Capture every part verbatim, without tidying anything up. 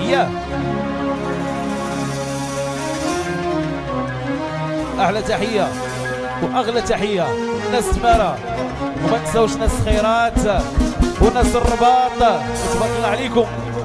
ياه احلى تحيه واغلى تحيه ناس تماره وما تنساوش ناس خيرات وناس الرباط تبارك الله عليكم.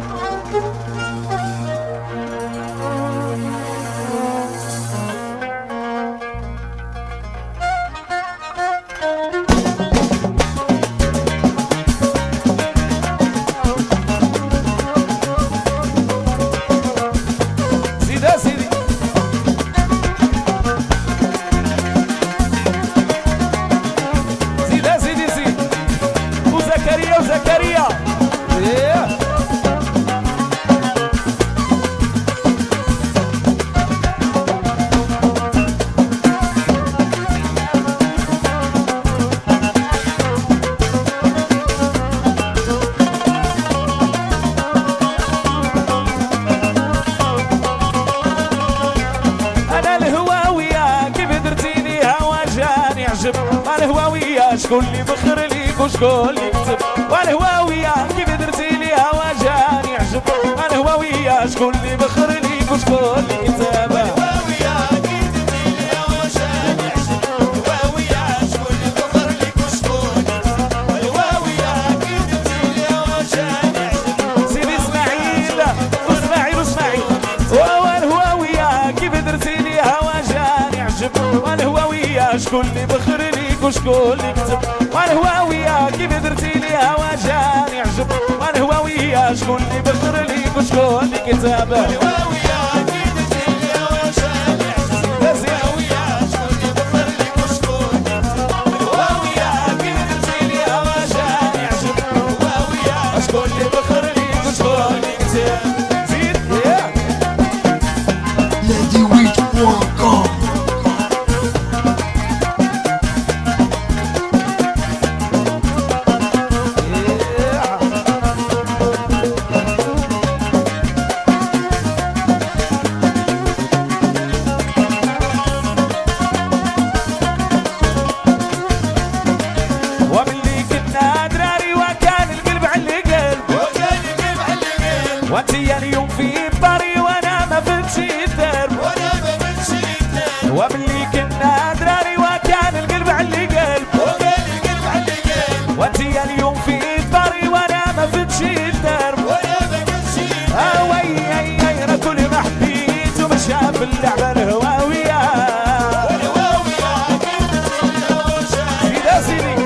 شكون اللي بخر ليك وشكون اللي كتب والهواوية كيف درتي لي هوا جاني عجب الهواوية شكون اللي بخر ليك وشكون اللي كتب الهواوية كيف درتي لي هوا جاني عجب الهواوية شكون اللي بخر ليك وشكون اللي كتب الهواوية كيف درتي لي هوا جاني عجب سيدي اسماعيل واسماعيل واسماعيل والهواوية كيف درتي لي هوا جاني عجب والهواوية شكون اللي بخر ليك وشكون اللي كتب والهواوية كيف درتي لي هوا جاني عجب والهواوية شكون اللي بخر ليك وشكون اللي كتب الهواوية كيف درتي لي هوا جاني عجب الهواوية شكون اللي بخر ليك وشكون اللي كتب الهواوية كيف درتي لي هوا جاني عجب الهواوية شكون اللي بخر ليك وشكون اللي كتب زيد ياه لادي ويت بوان كوم وانتي اليوم في الطري وانا ما فهمتش الدرب وانا ما فهمتش الدرب وملي كنا دراري وكان القلب على القلب وكان القلب على القلب وانتي اليوم في الطري وانا ما فهمتش الدرب وانا ما فهمتش الدرب اه وي اي اي انا كل ما حبيت ومشى في اللعبه الهواويه الهواويه كيف درتي الهوا جاني سيدي سيدي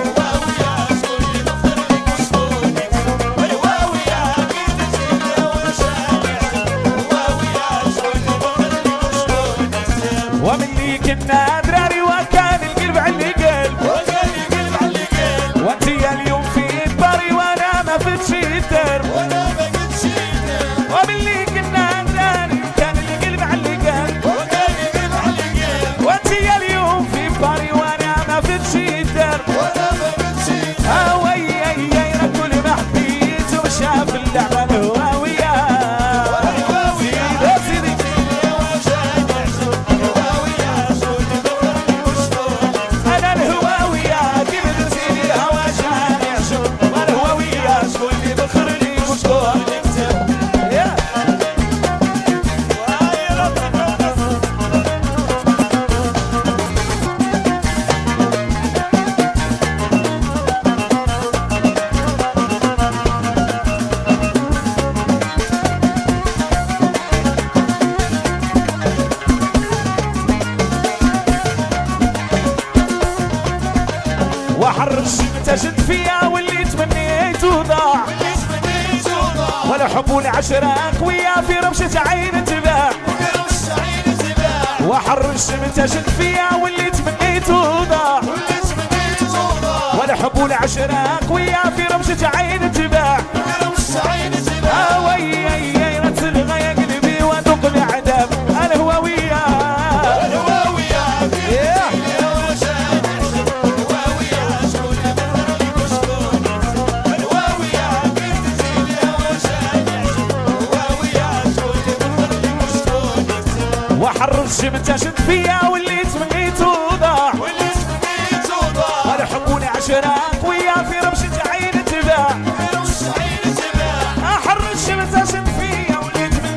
وملي كنا دراري وكان القلب على القلب وكان القلب على القلب وانتي اليوم في الطري وانا ما فتش الدرب وانا ما فتش الدرب وملي كنا دراري وكان القلب على القلب وكان القلب على القلب وانتي اليوم في الطري وانا ما فتش الدرب وانا ما فتش الدرب اه وي اي اي انا كل ما حبيت ومشى في اللعبه الهواويه وحرش انتشت فيها واللي تمنيت وضاع ولا حب ولا عشرة قوية في رمشة عين تباع وحرش انتشت فيها واللي تمنيت وضاع ولا حب ولا عشرة قوية في رمشة عين تباع اه وي اي اي تلغى يا قلبي وادق العذاب الهواوية وحرش انتشت فيها واللي تمنيت وضاع ولا حب ولا عشرة قوية في رمشة عين تباع حرش انتشت فيها واللي تمنيت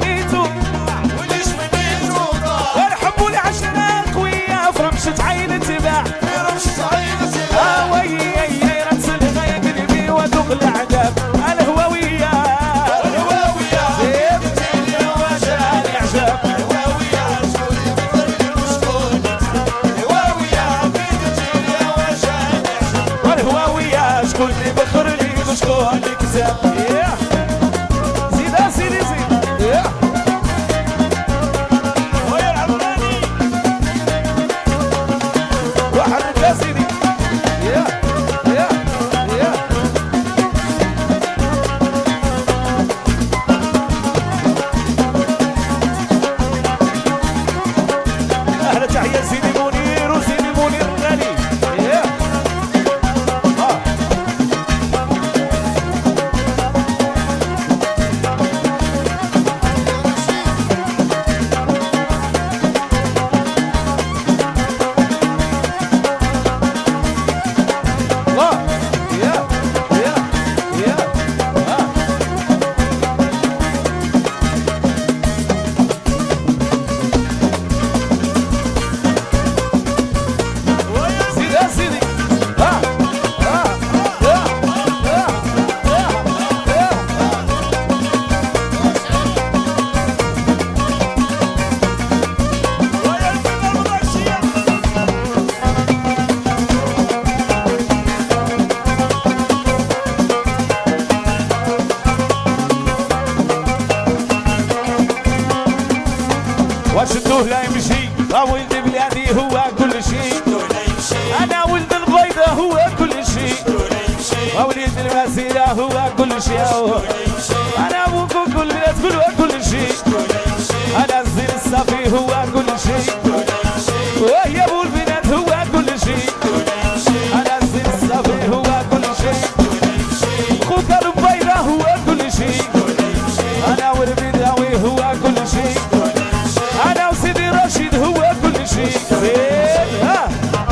شدوه لا يمشي ولد بلادي هو كل شيء انا ولد البيضة هو كل شيء ولد المسيرة هو كل شيء انا ابوك كل بلاد كل كل شيء انا الزين الصافي هو كل شيء وهي ابو البنات هو كل شيء انا الزين الصافي هو كل شيء خوك البيضة هو كل شيء انا والبداوي هو كل شيء انا وسيدي رشيد هو كل شيء زين ها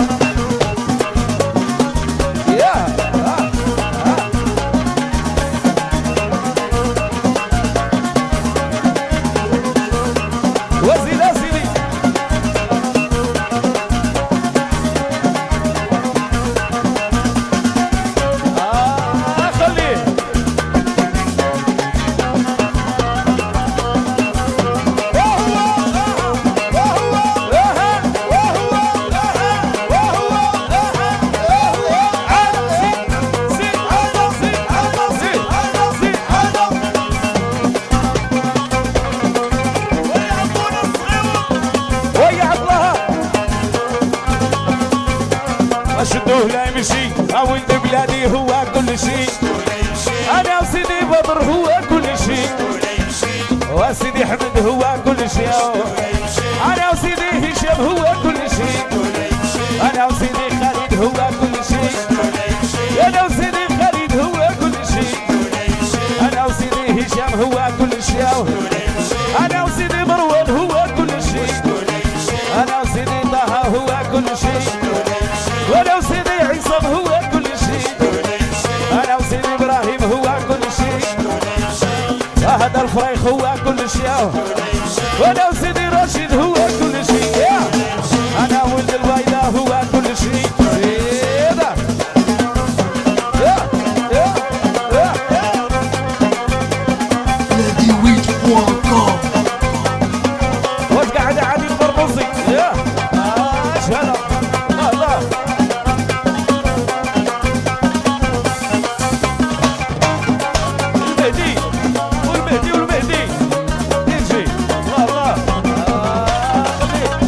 يا ها وزيد سيدي اه خليه شدوه لا يمشي ولد بلادي هو كل شيء انا وسيدي بدر هو كل شيء وسيدي حمد هو كل شيء انا وسيدي هشام هو كل شيء انا وسيدي خالد هو كل شيء انا وسيدي خالد هو كل شيء انا وسيدي هشام هو كل شيء انا وسيدي مروان هو كل شيء انا وسيدي طه هو كل شيء وانا وسيدي عصام هو كل شيء انا وسيدي ابراهيم هو كل شيء وهذا الفريخ هو كل شيء وانا وسيدي رشيد هو كل شيء انا ولد البيضة هو كل شيء زيادة يا يا يا نادي ويت بوان كوم واش قاعد عادي البربوزي يا اش هذا الله الله المهدي والمهدي والمهدي يجي الله الله آه خليه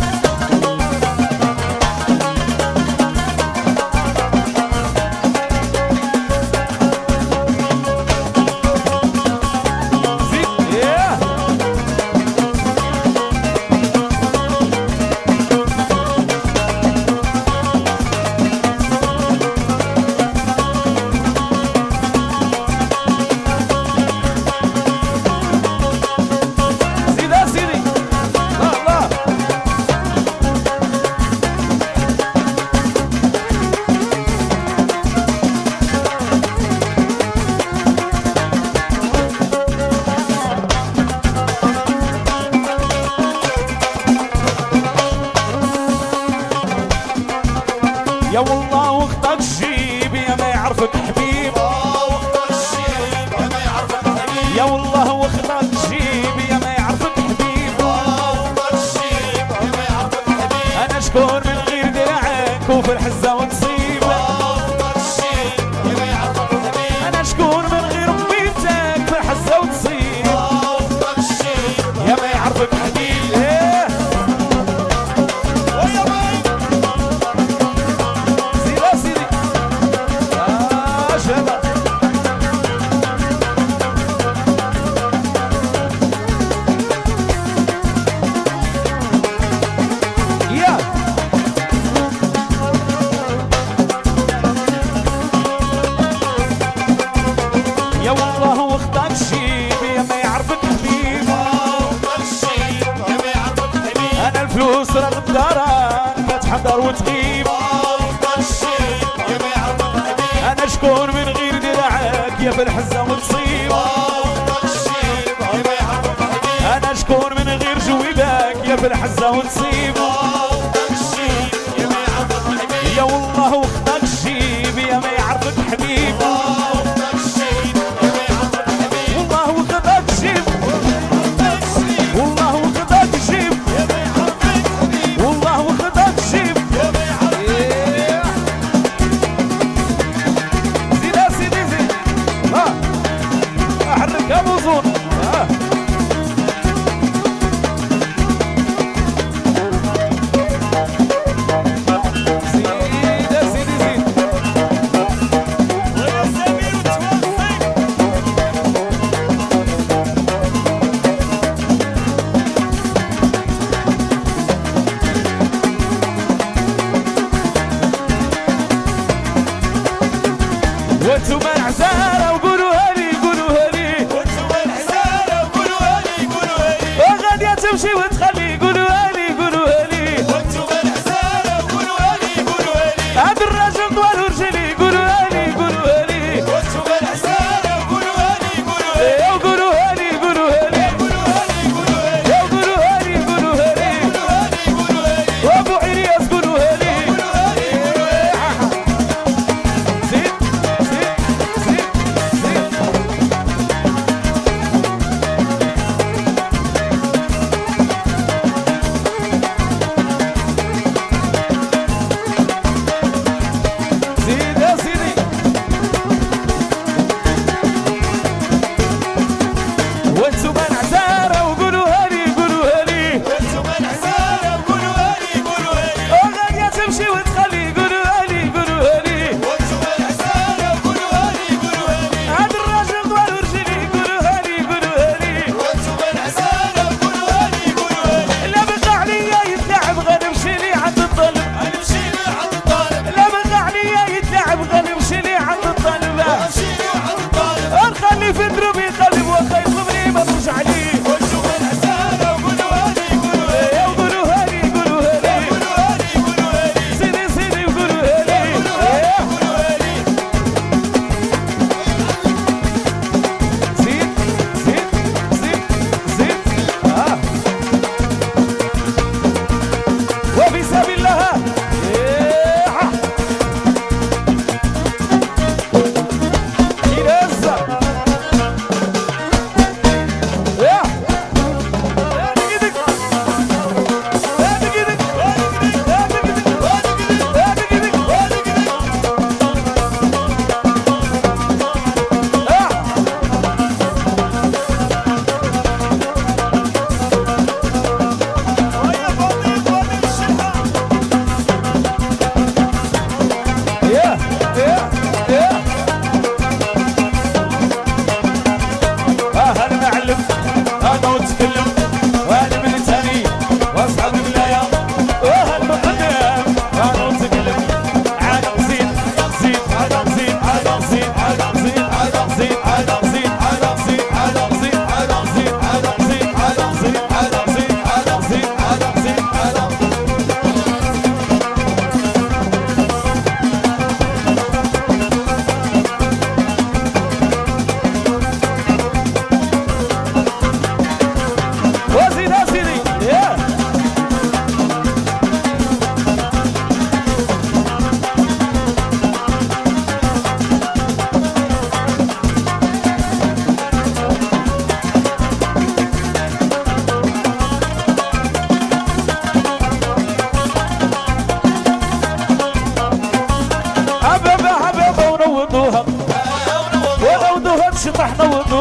زيد ياه زيد يا سيدي الله الله يا والله وقتك جيب يا ما يعرفك حبيب يا والله وقتك جيب يا ما يعرفك حبيب انا شكون من غير دراعك وفي الحزه ونصيب انا شكون من غير بيتك في الحزه ونصيب يا ما يعرفك حبيب إيه. زيد يا سيدي آه شباب يا يا والله وقتك شيب يا ما يعرفك حبيب انا الفلوس راه غدارة كتحضر وتغيب انا شكون من غير دراعك يا بالحزه ونصيب انا شكون من غير جويبك يا بالحزه ونصيب يا والله وقتك جيب يا ما يعرفك حبيب والله وقتك جيب والله وقتك جيب والله وقتك جيب إيه. زيد يا سيدي زيد ها احرك يا بوزون ها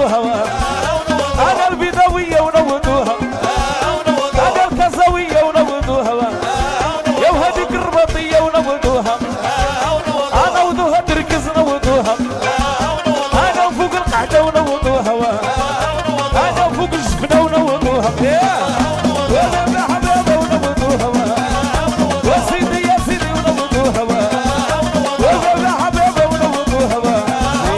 ونوضوها انا البيضاويه ونوضوها انا الكازاويه ونوضوها يا وهذيك الرباطيه ونوضوها انا وضوها تركز نوضوها انا وفوق القعده ونوضوها انا وفوق الجبنه ونوضوها ودابا حبابه ونوضوها وسيدي يا سيدي ونوضوها ودابا حبابه ونوضوها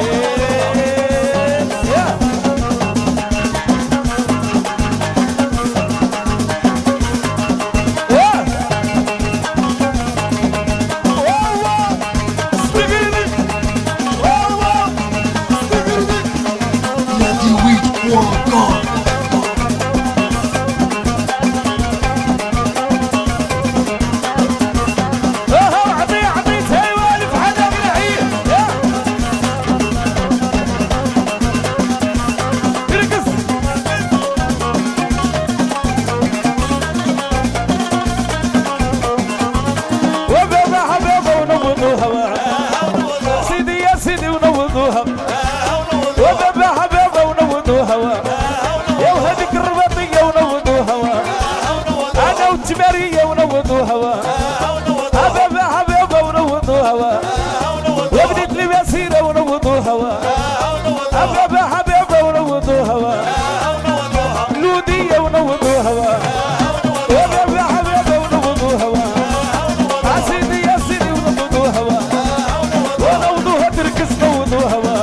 سيدي يا سيدي ونوضوها ودابا حبابه ونوضوها يا وهذيك الرباطيه ونوضوها انا والتماريه ونوضوها حبابه حبابه ونوضوها وبديت لي مسيره ونوضوها حبابه حبابه ونوضوها لوديه ونوضوها ودابا حبابه ونوضوها سيدي يا سيدي ونوضوها ونوضوها تركز نوضوها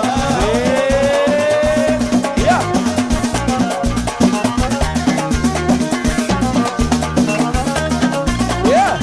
يا يا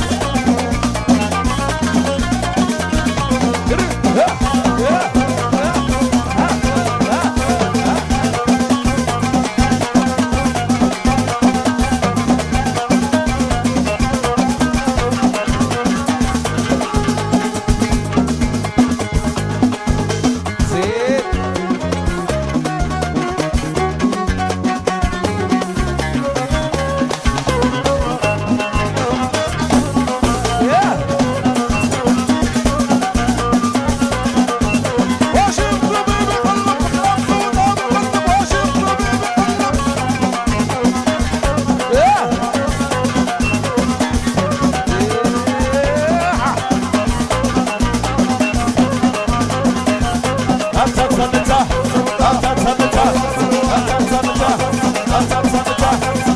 I'm